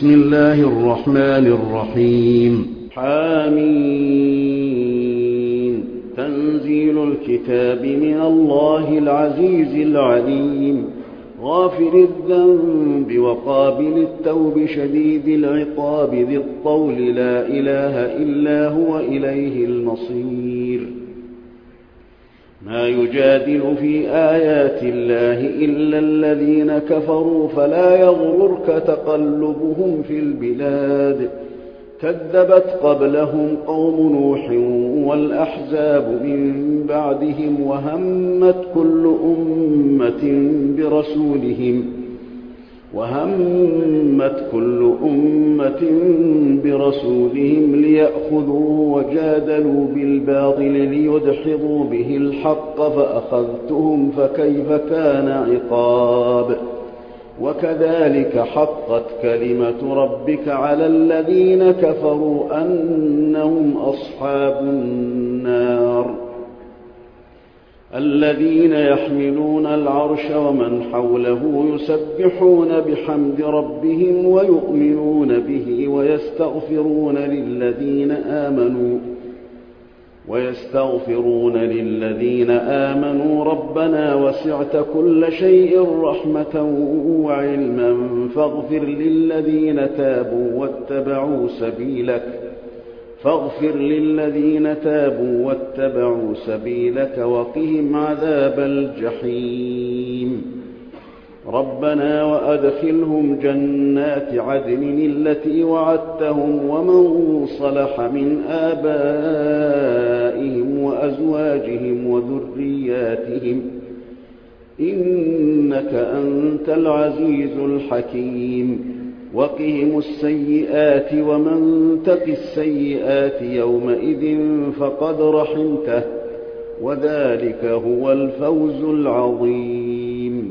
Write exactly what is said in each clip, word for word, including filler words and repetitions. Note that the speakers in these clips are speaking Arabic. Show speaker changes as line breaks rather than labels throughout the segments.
بسم الله الرحمن الرحيم. حامين. تنزيل الكتاب من الله العزيز العليم، غافر الذنب وقابل التوب شديد العقاب ذي الطول، لا إله إلا هو إليه المصير. ما يجادل في آيات الله إلا الذين كفروا، فلا يغررك تقلبهم في البلاد. كذبت قبلهم قوم نوح والأحزاب من بعدهم، وهمت كل أمة برسولهم وهمت كل أمة برسولهم ليأخذوا، وجادلوا بالباطل ليدحضوا به الحق، فأخذتهم فكيف كان عقاب. وكذلك حقت كلمة ربك على الذين كفروا أنهم أصحاب النار. الذين يحملون العرش ومن حوله يسبحون بحمد ربهم ويؤمنون به ويستغفرون للذين آمنوا ويستغفرون للذين آمنوا ربنا وسعت كل شيء رحمة وعلما فاغفر للذين تابوا واتبعوا سبيلك فاغفر للذين تابوا واتبعوا سبيلك وقهم عذاب الجحيم. ربنا وأدخلهم جنات عدن التي وعدتهم ومن صلح من آبائهم وأزواجهم وذرياتهم، إنك أنت العزيز الحكيم. وقهم السيئات ومن تق السيئات يومئذ فقد رحمته، وذلك هو الفوز العظيم.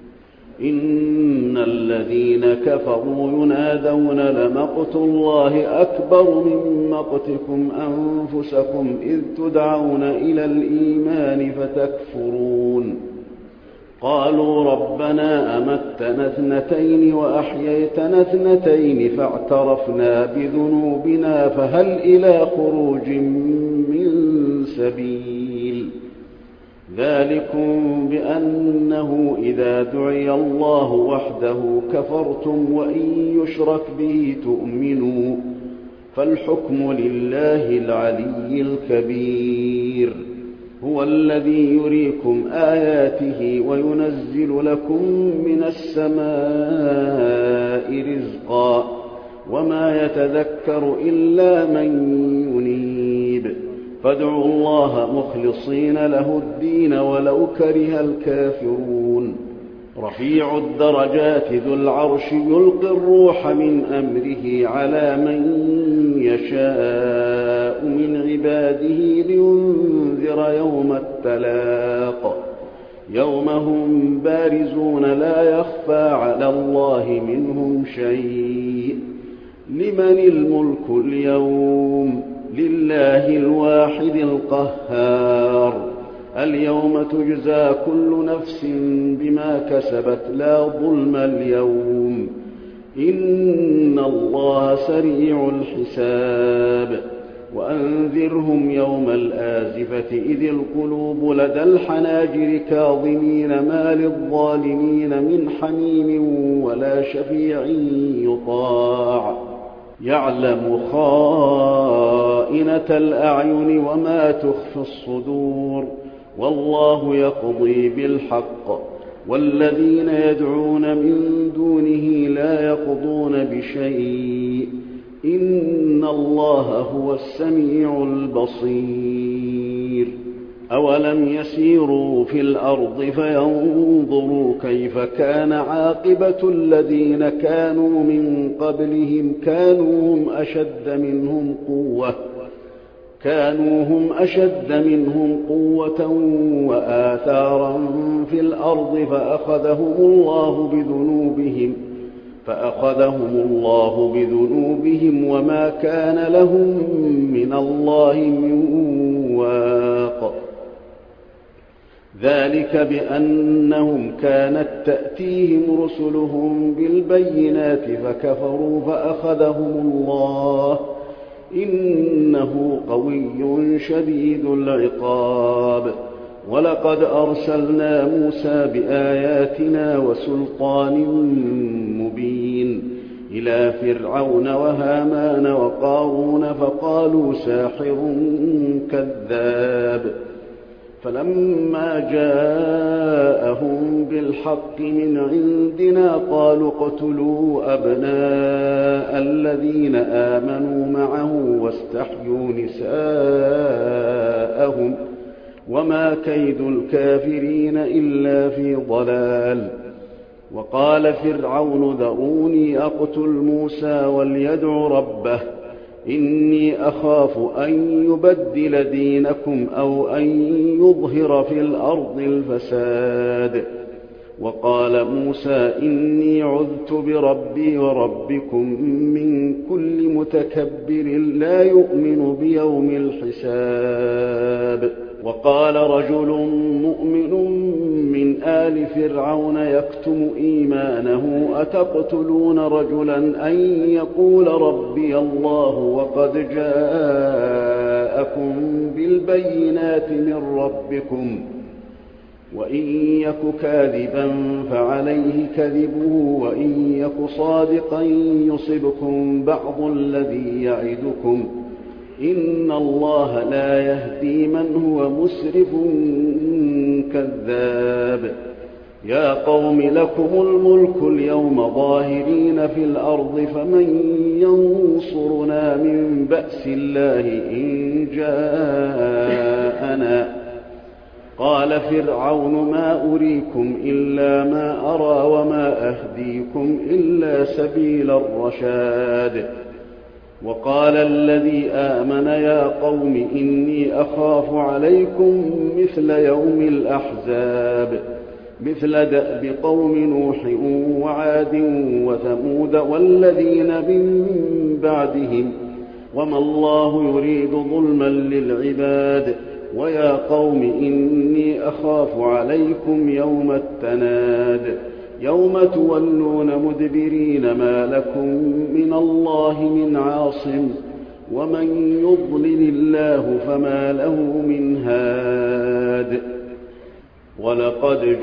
إن الذين كفروا ينادون لمقت الله أكبر من مقتكم أنفسكم إذ تدعون إلى الإيمان فتكفرون. قالوا ربنا أمتنا اثنتين وأحييتنا اثنتين فاعترفنا بذنوبنا فهل إلى خروج من سبيل. ذلكم بأنه إذا دعي الله وحده كفرتم وإن يشرك به تؤمنوا، فالحكم لله العلي الكبير. هو الذي يريكم آياته وينزل لكم من السماء رزقا، وما يتذكر إلا من ينيب. فادعوا الله مخلصين له الدين ولو كره الكافرون. رفيع الدرجات ذو العرش يلقي الروح من أمره على من يشاء من عباده لينذر يوم التلاق، يوم هم بارزون لا يخفى على الله منهم شيء. لمن الملك اليوم؟ لله الواحد القهار. اليوم تجزى كل نفس بما كسبت لا ظلم اليوم، إن الله سريع الحساب. وأنذرهم يوم الآزفة إذ القلوب لدى الحناجر كاظمين ما للظالمين من حميم ولا شفيع يطاع. يعلم خائنة الأعين وما تخفي الصدور، والله يقضي بالحق، والذين يدعون من دونه لا يقضون بشيء، إن الله هو السميع البصير. أولم يسيروا في الأرض فينظروا كيف كان عاقبة الذين كانوا من قبلهم، كانوا هم أشد منهم قوة كانوا هم أشد منهم قوة وآثارا في الأرض فأخذهم الله بذنوبهم فأخذهم الله بذنوبهم وما كان لهم من الله من واق. ذلك بأنهم كانت تأتيهم رسلهم بالبينات فكفروا فأخذهم الله إنه قوي شديد العقاب. ولقد أرسلنا موسى بآياتنا وسلطان مبين إلى فرعون وهامان وقارون فقالوا ساحر كذاب. فلما جاءهم بالحق من عندنا قالوا اقتلوا أبناء الذين آمنوا معه واستحيوا نساءهم وما كيد الكافرين إلا في ضلال. وقال فرعون ذروني أقتل موسى وليدع ربه إني أخاف أن يبدل دينكم أو أن يظهر في الأرض الفساد. وقال موسى إني عذت بربي وربكم من كل متكبر لا يؤمن بيوم الحساب. وقال رجل مؤمن من آل فرعون يكتم إيمانه أتقتلون رجلا أن يقول ربي الله وقد جاءكم بالبينات من ربكم وإن يك كاذبا فعليه كذبه وإن يك صادقا يصبكم بعض الذي يعدكم إن الله لا يهدي من هو مسرف كذاب. يا قوم لكم الملك اليوم ظاهرين في الأرض فمن ينصرنا من بأس الله إن جاءنا. قال فرعون ما أريكم إلا ما أرى وما أهديكم إلا سبيل الرشاد. وقال الذي آمن يا قوم إني أخاف عليكم مثل يوم الأحزاب مثل دأب قوم نوح وعاد وثمود والذين من بعدهم وما الله يريد ظلما للعباد. ويا قوم إني أخاف عليكم يوم التناد يوم تولون مدبرين ما لكم من الله من عاصم ومن يضلل الله فما له من هاد. ولقد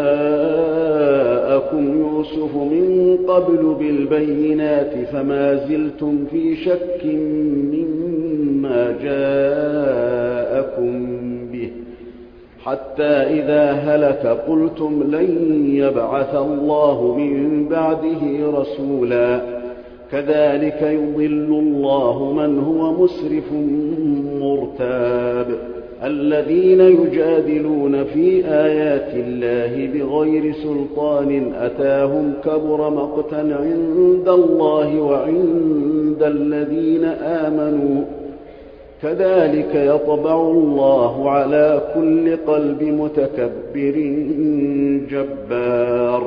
جاءكم يوسف من قبل بالبينات فما زلتم في شك مما جاءكم به حتى إذا هلك قلتم لن يبعث الله من بعده رسولا كذلك يضل الله من هو مسرف مرتاب. الذين يجادلون في آيات الله بغير سلطان أتاهم كبر مقتا عند الله وعند الذين آمنوا كذلك يطبع الله على كل قلب متكبر جبار.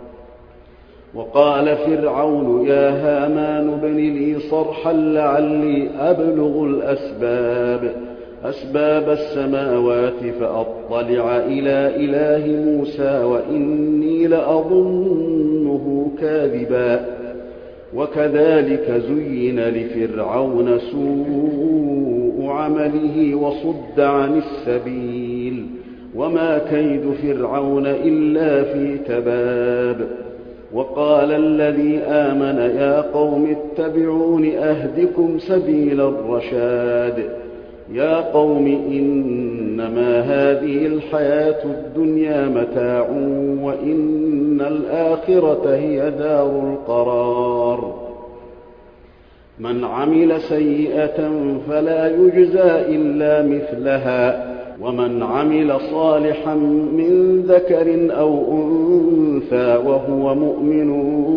وقال فرعون يا هامان ابن لي صرحا لعلي أبلغ الأسباب أسباب السماوات فأطلع إلى إله موسى وإني لأظنه كاذبا. وكذلك زين لفرعون سوء عمله وصد عن السبيل وما كيد فرعون إلا في تباب. وقال الذي آمن يا قوم اتبعون أهدكم سبيل الرشاد. يا قوم إنما هذه الحياة الدنيا متاع وإن الآخرة هي دار القرار. من عمل سيئة فلا يجزى إلا مثلها ومن عمل صالحا من ذكر أو أنثى وهو مؤمن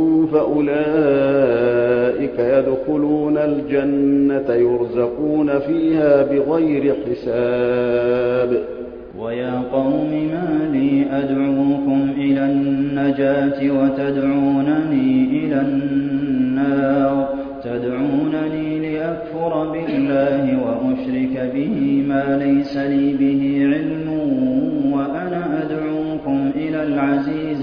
فأولئك يدخلون الجنة يرزقون فيها بغير حساب.
ويا قوم ما لي أدعوكم إلى النجاة وتدعونني إلى النار تدعونني لأكفر بالله وأشرك به ما ليس لي به علم وأنا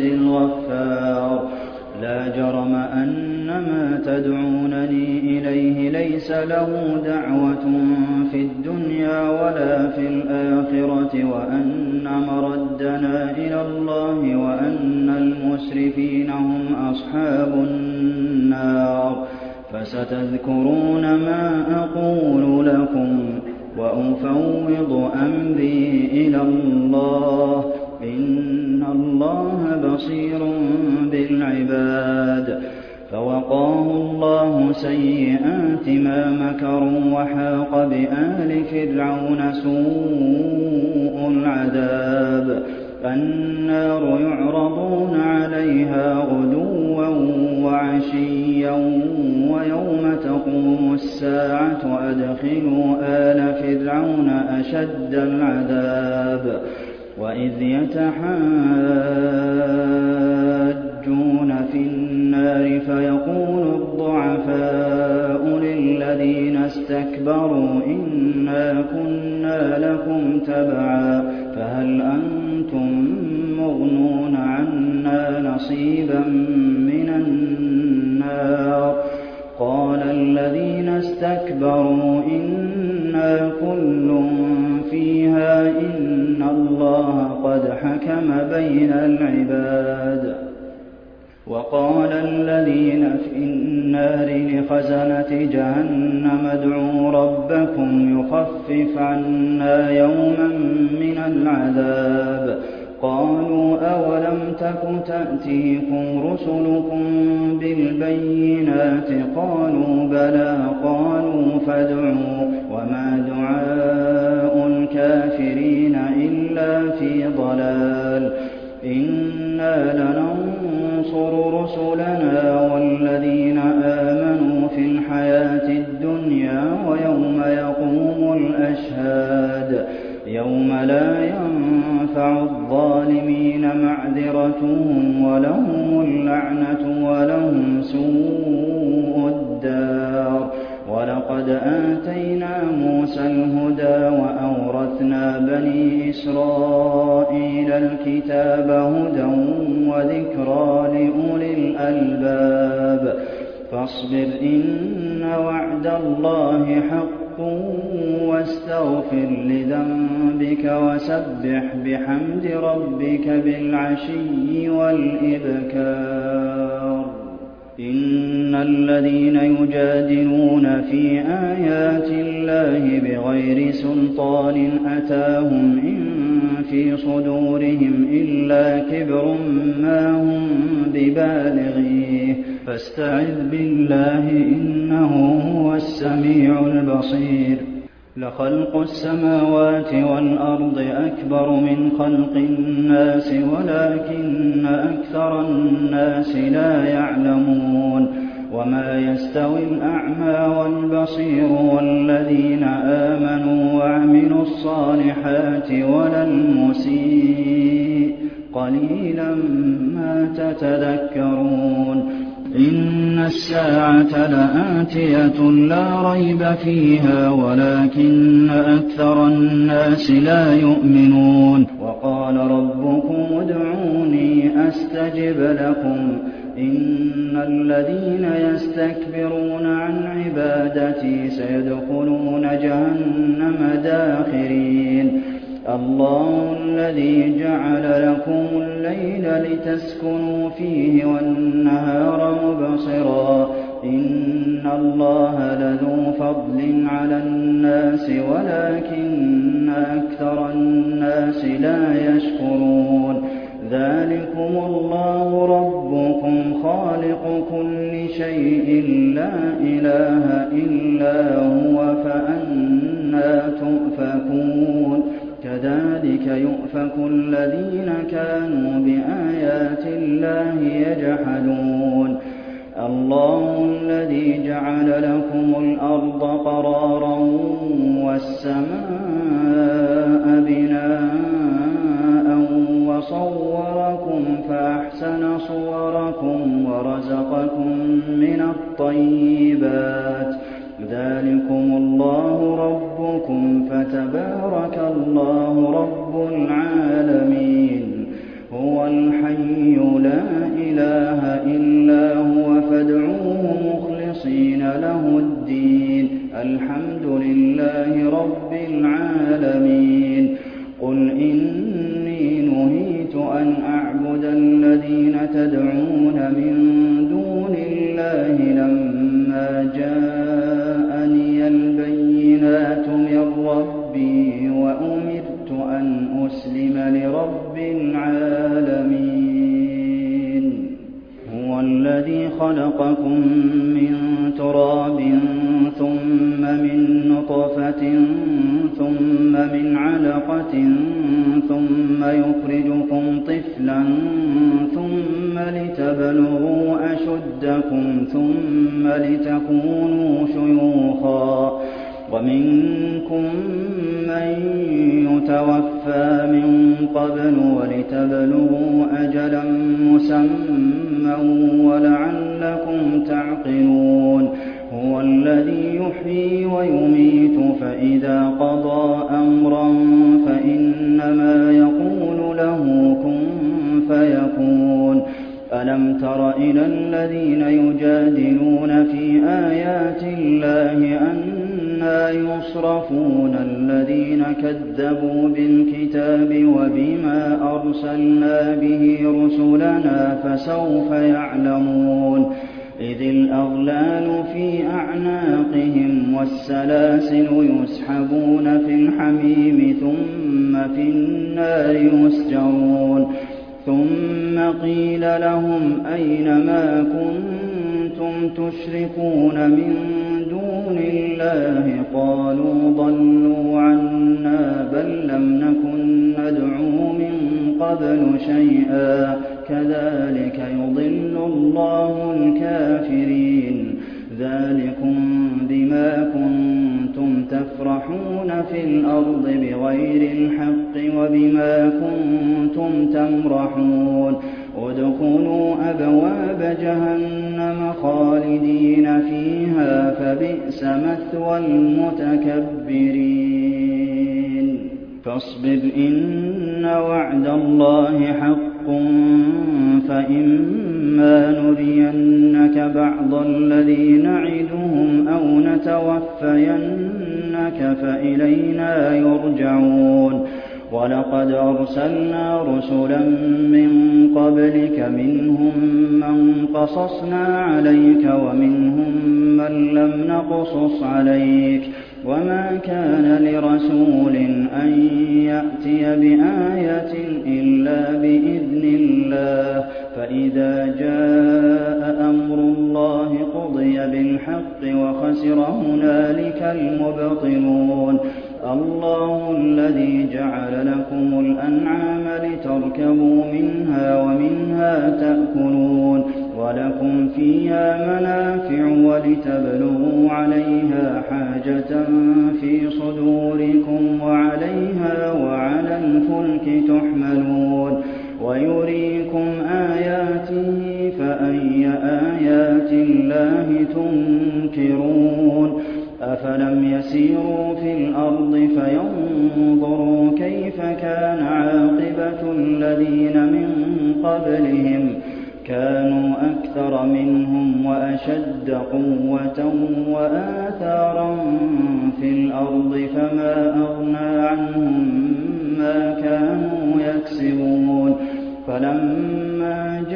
الْعَزِيزِ الْغَفَّارِ لا جرم أن ما تدعونني إليه ليس له دعوة في الدنيا ولا في الآخرة وأن مردنا إلى الله وأن المسرفين هم أصحاب النار فستذكرون ما أقول لكم وأفوض أمري إلى الله إن الله بصير بالعباد فوقاه الله سيئات ما مكروا وحاق بآل فرعون سوء العذاب النار يعرضون عليها غدوا وعشيا ويوم تقوم الساعة أدخلوا آل فرعون أشد العذاب وإذ يتحاجون في النار فيقول الضعفاء للذين استكبروا إنا كنا لكم تبعا فهل أنتم مغنون عنا نصيبا من النار قال الذين استكبروا إنا كل فيها إن الله قد حكم بين العباد وقال الذين في النار لخزنة جهنم ادعوا ربكم يخفف عنا يوما من العذاب قالوا أولم تك تأتيكم رسلكم بالبينات قالوا بلى قالوا فادعوا وما دعاء الكافرين إلا في ضلال إنا لننصر رسلنا والذين آمنوا في الحياة الدنيا ويوم يقوم الأشهاد يوم لا ينفع الظالمين معذرتهم ولهم اللعنة ولهم سوء الدار ولقد آتينا موسى الهدى وأورثنا بني إسرائيل الكتاب هدى وذكرى لأولي الألباب فاصبر إن وعد الله حق واستغفر لذنبك وسبح بحمد ربك بالعشي والإبكار إن الذين يجادلون في آيات الله بغير سلطان أتاهم إن في صدورهم إلا كبر ما هم ببالغيه فاستعذ بالله إنه هو السميع البصير لخلق السماوات والأرض أكبر من خلق الناس ولكن أكثر الناس لا يعلمون وما يستوي الأعمى والبصير والذين آمنوا وعملوا الصالحات ولا المسيء قليلا ما تتذكرون إن الساعة لآتية لا ريب فيها ولكن أكثر الناس لا يؤمنون وقال ربكم ادعوني أستجب لكم إن الذين يستكبرون عن عبادتي سيدخلون جهنم داخرين الله الذي جعل لكم الليل لتسكنوا فيه والنهار مبصرا إن الله لذو فضل على الناس ولكن أكثر الناس لا يشكرون ذلكم الله ربكم خالق كل شيء لا إله إلا هو فأنى تؤفكون كذلك يؤفك الذين كانوا بآيات الله يجحدون الله الذي جعل لكم الأرض قرارا والسماء بناء وصوركم فأحسن صوركم ورزقكم من الطيبات ذلكم الله ربكم فتبارك الله رب العالمين هُوَ الْحَيُّ لَا إِلَٰهَ إِلَّا هُوَ فَادْعُوهُ مُخْلِصِينَ لَهُ الدِّينَ الْحَمْدُ لِلَّهِ رَبِّ الْعَالَمِينَ قُلْ إِنِّي نُهِيتُ أَنْ أَعْبُدَ الَّذِينَ تَدْعُونَ مِن دُونِ اللَّهِ لَمَّا جَاءَنِيَ الْبَيِّنَاتُ مِن رَّبِّي وَأُمِرْتُ أَنْ أُسْلِمَ لِرَبِّ الْعَالَمِينَ هُوَ الَّذِي خَلَقَكُم مِّن تُرَابٍ ثُمَّ مِن نُّطْفَةٍ ثُمَّ مِنْ عَلَقَةٍ ثُمَّ يُخْرِجُكُمْ طِفْلًا ثُمَّ لِتَبْلُغُوا أَشُدَّكُمْ ثُمَّ لِتَكُونُوا شُيُوخًا وَمِنكُم مَّن يُتَوَفَّىٰ مِن قَبْلُ وَلِتَبْلُغُوا أَجَلًا مُّسَمًّى وَلَعَلَّكُمْ تَعْقِلُونَ هُوَ الَّذِي يُحْيِي وَيُمِيتُ فَإِذَا قَضَىٰ أَمْرًا فَإِنَّمَا يَقُولُ لَهُ كُن فَيَكُونُ أَلَمْ تَرَ إِلَى الَّذِينَ يُجَادِلُونَ فِي آيَاتِ اللَّهِ أَنَّىٰ يُصْرَفُونَ الَّذِينَ كَذَّبُوا بِالْكِتَابِ وَبِمَا أَرْسَلْنَا بِهِ رُسُلَنَا فَسَوْفَ يَعْلَمُونَ إِذِ الْأَغْلَالُ فِي أَعْنَاقِهِمْ وَالسَّلَاسِلُ يُسْحَبُونَ فِي الْحَمِيمِ ثُمَّ فِي النَّارِ يُسْجَرُونَ ثُمَّ قِيلَ لَهُمْ أَيْنَ مَا كُنتُمْ تُشْرِكُونَ مِن دُونِ اللَّهِ قَالُوا ضَلُّوا عَنَّا بَل لَّمْ نَكُن نَّدْعُو مِن قَبْلُ شَيْئًا كَذَٰلِكَ يُضِلُّ اللَّهُ الْكَافِرِينَ ذَٰلِكُم بِمَا كُنتُمْ تَفْرَحُونَ فِي الْأَرْضِ بِغَيْرِ الْحَقِّ وَبِمَا كُنتُمْ تَمْرَحُونَ ادْخُلُوا أَبْوَابَ جَهَنَّمَ خَالِدِينَ فِيهَا فَبِئْسَ مَثْوَى الْمُتَكَبِّرِينَ فَاصْبِرْ إِنَّ وَعْدَ اللَّهِ حَقٌّ فَإِمَّا نُرِيَنَّكَ بَعْضَ الَّذِي نَعِدُهُمْ أَوْ نَتَوَفَّيَنَّكَ فَإِلَيْنَا يُرْجَعُونَ وَلَقَدْ أَرْسَلْنَا رُسُلًا مِّن قَبْلِكَ مِنْهُم مَّن قَصَصْنَا عَلَيْكَ وَمِنْهُم مَّن لَّمْ نَقْصُصْ عَلَيْكَ وَمَا كَانَ لِرَسُولٍ أَن يَأْتِيَ بِآيَةٍ إِلَّا بِإِذْنِ اللَّهِ فَإِذَا جَاءَ أَمْرُ اللَّهِ قُضِيَ بِالْحَقِّ وَخَسِرَ هُنَالِكَ الْمُبْطِلُونَ اللَّهُ الَّذِي جَعَلَ لَكُمُ الْأَنْعَامَ لِتَرْكَبُوا مِنْهَا وَمِنْهَا تَأْكُلُونَ وَلَكُمْ فِيهَا مَنَافِعُ وَلِتَبْلُغُوا عَلَيْهَا حَاجَةً فِي صُدُورِكُمْ وَعَلَيْهَا وَعَلَى الْفُلْكِ تُحْمَلُونَ وَيُرِيكُمْ آيَاتِهِ فَأَيَّ آيَاتِ اللَّهِ تُنكِرُونَ أَفَلَمْ يَسِيرُوا فِي الْأَرْضِ فَيَنظُرُوا كَيْفَ كَانَ عَاقِبَةُ الَّذِينَ مِن قَبْلِهِمْ كَانُوا أَكْثَرَ مِنْهُمْ وَأَشَدَّ قُوَّةً وَآثَارًا فِي الْأَرْضِ فَمَا أَغْنَىٰ عَنْهُم مَّا كَانُوا يَكْسِبُونَ فَلَمَّا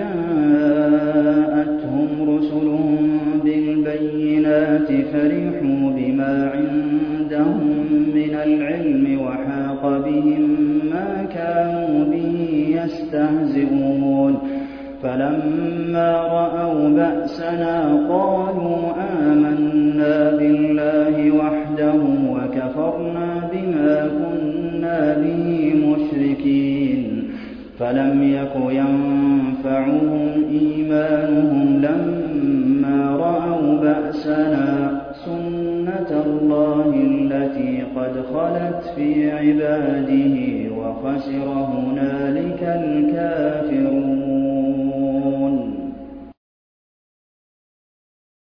جَاءَتْهُمْ رُسُلُهُم بِالْبَيِّنَاتِ فَرِحُوا بِمَا عِندَهُم مِّنَ الْعِلْمِ وَحَاقَ بِهِم مَّا كَانُوا بِهِ يَسْتَهْزِئُونَ فَلَمَّا رَأَوْا بَأْسَنَا قَالُوا آمَنَّا بِاللَّهِ وَحْدَهُ وَكَفَرْنَا بِمَا كُنَّا بِهِ مُشْرِكِينَ فَلَمْ يَكُ يَنفَعُهُمْ إِيمَانُهُمْ لَمَّا رَأَوْا بَأْسَنَا سُنَّتَ اللَّهِ الَّتِي قَدْ خَلَتْ فِي عِبَادِهِ وَخَسِرَ هُنَالِكَ الْكَافِرُونَ